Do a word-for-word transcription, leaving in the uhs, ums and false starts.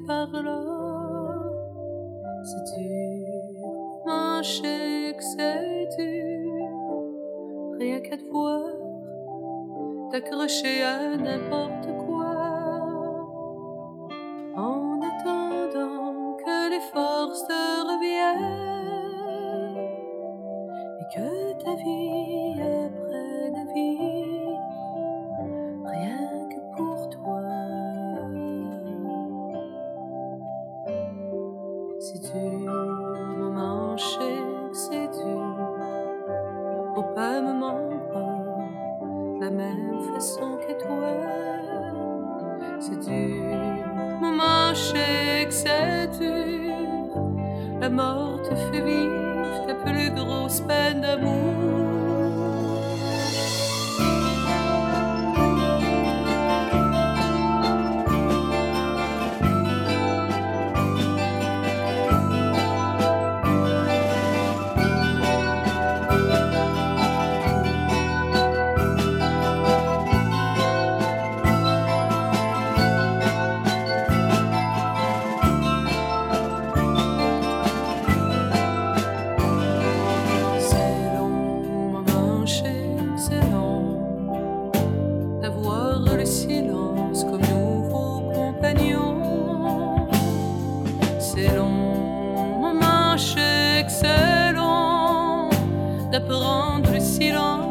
par là. C'est dur, un chèque, c'est dur, rien qu'à te voir, t'accrocher à n'importe quoi. En attendant que les forces te reviennent et que ta vie apprenne à vivre rien que pour toi. C'est dur, mon mancher, c'est dur, pour pas me mentir de la même façon que toi. C'est dur, mon mancher, c'est dur, la mort te fait vivre ta plus grosse peine d'amour. Le silence comme nouveau compagnon. C'est long, mon manche, c'est long d'apprendre le silence